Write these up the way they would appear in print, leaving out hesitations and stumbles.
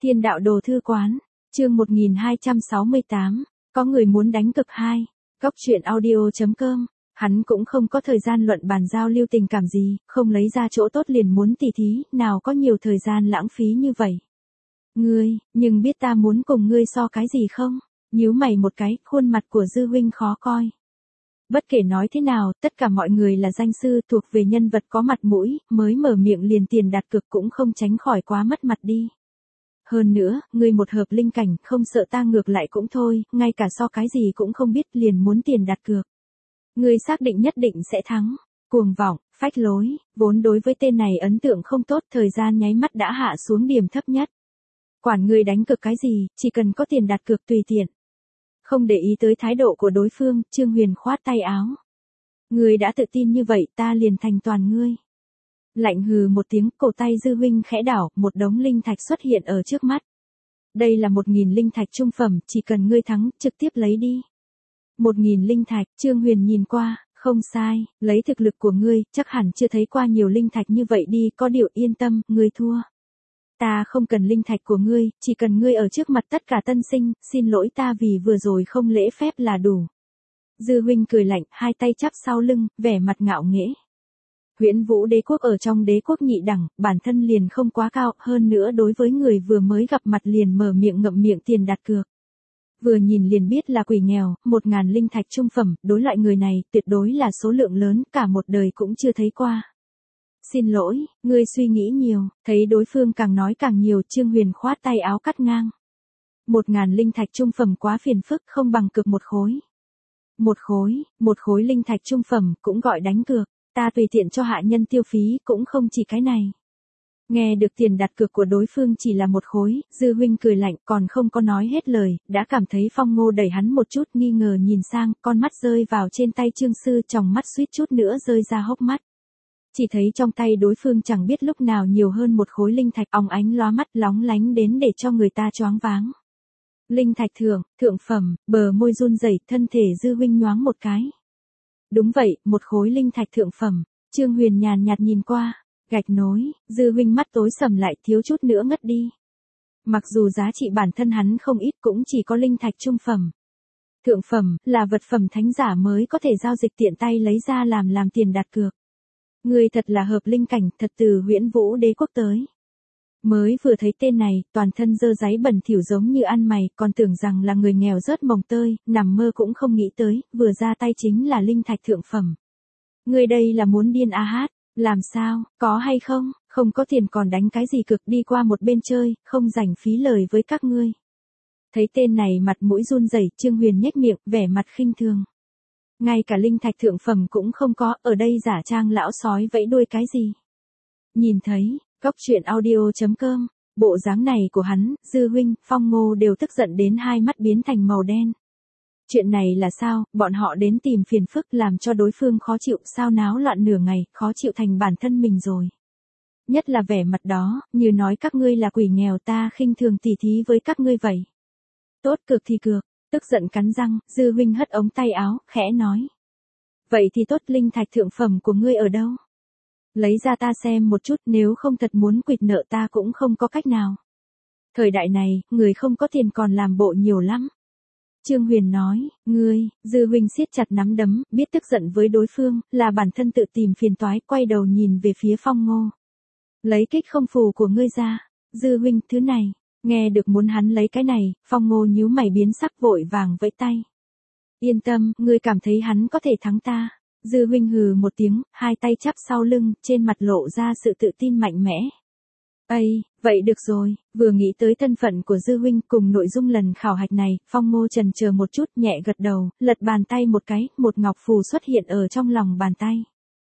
Thiên đạo đồ thư quán, chương 1268, có người muốn đánh cực 2, góc truyện audio.com, hắn cũng không có thời gian luận bàn giao lưu tình cảm gì, không lấy ra chỗ tốt liền muốn tỉ thí, nào có nhiều thời gian lãng phí như vậy. Ngươi, nhưng biết ta muốn cùng ngươi so cái gì không? Nhíu mày một cái, khuôn mặt của Dư huynh khó coi. Bất kể nói thế nào, tất cả mọi người là danh sư thuộc về nhân vật có mặt mũi, mới mở miệng liền tiền đặt cược cũng không tránh khỏi quá mất mặt đi. Hơn nữa, ngươi một hợp linh cảnh, không sợ ta ngược lại cũng thôi, ngay cả so cái gì cũng không biết liền muốn tiền đặt cược. Ngươi xác định nhất định sẽ thắng. Cuồng vọng, phách lối, vốn đối với tên này ấn tượng không tốt, thời gian nháy mắt đã hạ xuống điểm thấp nhất. Quản ngươi đánh cược cái gì, chỉ cần có tiền đặt cược tùy tiện. Không để ý tới thái độ của đối phương, Trương Huyền khoát tay áo. Ngươi đã tự tin như vậy, ta liền thành toàn ngươi. Lạnh hừ một tiếng, cổ tay Dư huynh khẽ đảo, một đống linh thạch xuất hiện ở trước mắt. Đây là 1000 linh thạch trung phẩm, chỉ cần ngươi thắng, trực tiếp lấy đi. 1000 linh thạch, Trương Huyền nhìn qua, không sai, lấy thực lực của ngươi, chắc hẳn chưa thấy qua nhiều linh thạch như vậy đi, có điều yên tâm, ngươi thua. Ta không cần linh thạch của ngươi, chỉ cần ngươi ở trước mặt tất cả tân sinh, xin lỗi ta vì vừa rồi không lễ phép là đủ. Dư huynh cười lạnh, hai tay chắp sau lưng, vẻ mặt ngạo nghễ. Huyễn Vũ đế quốc ở trong đế quốc nhị đẳng, bản thân liền không quá cao, hơn nữa đối với người vừa mới gặp mặt liền mở miệng ngậm miệng tiền đặt cược. Vừa nhìn liền biết là quỷ nghèo, 1000 linh thạch trung phẩm, đối loại người này, tuyệt đối là số lượng lớn, cả một đời cũng chưa thấy qua. Xin lỗi, ngươi suy nghĩ nhiều, thấy đối phương càng nói càng nhiều, Trương Huyền khoát tay áo cắt ngang. 1000 linh thạch trung phẩm quá phiền phức, không bằng cược một khối. Một khối linh thạch trung phẩm, cũng gọi đánh cược, ta tùy tiện cho hạ nhân tiêu phí, cũng không chỉ cái này. Nghe được tiền đặt cược của đối phương chỉ là một khối, Dư huynh cười lạnh, còn không có nói hết lời, đã cảm thấy Phong Ngô đẩy hắn một chút, nghi ngờ nhìn sang, con mắt rơi vào trên tay Trương sư, tròng mắt suýt chút nữa rơi ra hốc mắt. Chỉ thấy trong tay đối phương chẳng biết lúc nào nhiều hơn một khối linh thạch, óng ánh lóa mắt, lóng lánh đến để cho người ta choáng váng. Linh thạch thượng phẩm, bờ môi run rẩy, thân thể Dư huynh nhoáng một cái. Đúng vậy, một khối linh thạch thượng phẩm. Trương Huyền nhàn nhạt nhìn qua, gạch nối, Dư huynh mắt tối sầm lại, thiếu chút nữa ngất đi. Mặc dù giá trị bản thân hắn không ít, cũng chỉ có linh thạch trung phẩm. Thượng phẩm, là vật phẩm thánh giả mới có thể giao dịch tiện tay lấy ra làm tiền đặt cược. Ngươi thật là hợp linh cảnh, thật từ Huyễn Vũ đế quốc tới. Mới vừa thấy tên này, toàn thân dơ dáy bẩn thỉu giống như ăn mày, còn tưởng rằng là người nghèo rớt mồng tơi, nằm mơ cũng không nghĩ tới, vừa ra tay chính là linh thạch thượng phẩm. Ngươi đây là muốn điên a hát, làm sao, có hay không, không có tiền còn đánh cái gì cực, đi qua một bên chơi, không rảnh phí lời với các ngươi. Thấy tên này mặt mũi run rẩy, Trương Huyền nhếch miệng, vẻ mặt khinh thường. Ngay cả linh thạch thượng phẩm cũng không có, ở đây giả trang lão sói vẫy đuôi cái gì. Nhìn thấy, góc truyện audio.com, bộ dáng này của hắn, Dư huynh, Phong Ngô đều tức giận đến hai mắt biến thành màu đen. Chuyện này là sao, bọn họ đến tìm phiền phức làm cho đối phương khó chịu, sao náo loạn nửa ngày, khó chịu thành bản thân mình rồi. Nhất là vẻ mặt đó, như nói các ngươi là quỷ nghèo, ta khinh thường tỉ thí với các ngươi vậy. Tốt, cược thì cược. Tức giận cắn răng, Dư huynh hất ống tay áo, khẽ nói. Vậy thì tốt, linh thạch thượng phẩm của ngươi ở đâu? Lấy ra ta xem một chút, nếu không thật muốn quỵt nợ ta cũng không có cách nào. Thời đại này, người không có tiền còn làm bộ nhiều lắm. Trương Huyền nói, ngươi, Dư huynh siết chặt nắm đấm, biết tức giận với đối phương, là bản thân tự tìm phiền toái, quay đầu nhìn về phía Phong Ngô. Lấy kích không phù của ngươi ra, Dư huynh, thứ này. Nghe được muốn hắn lấy cái này, Phong Ngô nhíu mày biến sắc, vội vàng vẫy tay. Yên tâm, ngươi cảm thấy hắn có thể thắng ta. Dư huynh hừ một tiếng, hai tay chắp sau lưng, trên mặt lộ ra sự tự tin mạnh mẽ. Ây, vậy được rồi, vừa nghĩ tới thân phận của Dư huynh cùng nội dung lần khảo hạch này, Phong Ngô chần chờ một chút, nhẹ gật đầu, lật bàn tay một cái, một ngọc phù xuất hiện ở trong lòng bàn tay.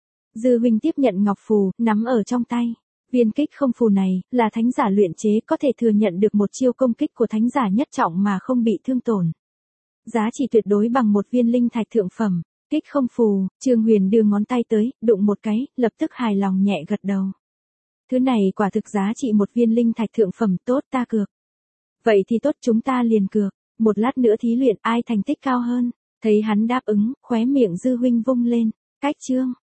Dư huynh tiếp nhận ngọc phù, nắm ở trong tay. Viên kích không phù này, là thánh giả luyện chế, có thể thừa nhận được một chiêu công kích của thánh giả nhất trọng mà không bị thương tổn. Giá trị tuyệt đối bằng một viên linh thạch thượng phẩm. Kích không phù, Trương Huyền đưa ngón tay tới, đụng một cái, lập tức hài lòng nhẹ gật đầu. Thứ này quả thực giá trị một viên linh thạch thượng phẩm, tốt, ta cược. Vậy thì tốt, chúng ta liền cược, một lát nữa thí luyện ai thành tích cao hơn. Thấy hắn đáp ứng, khóe miệng Dư huynh vung lên, cách chương.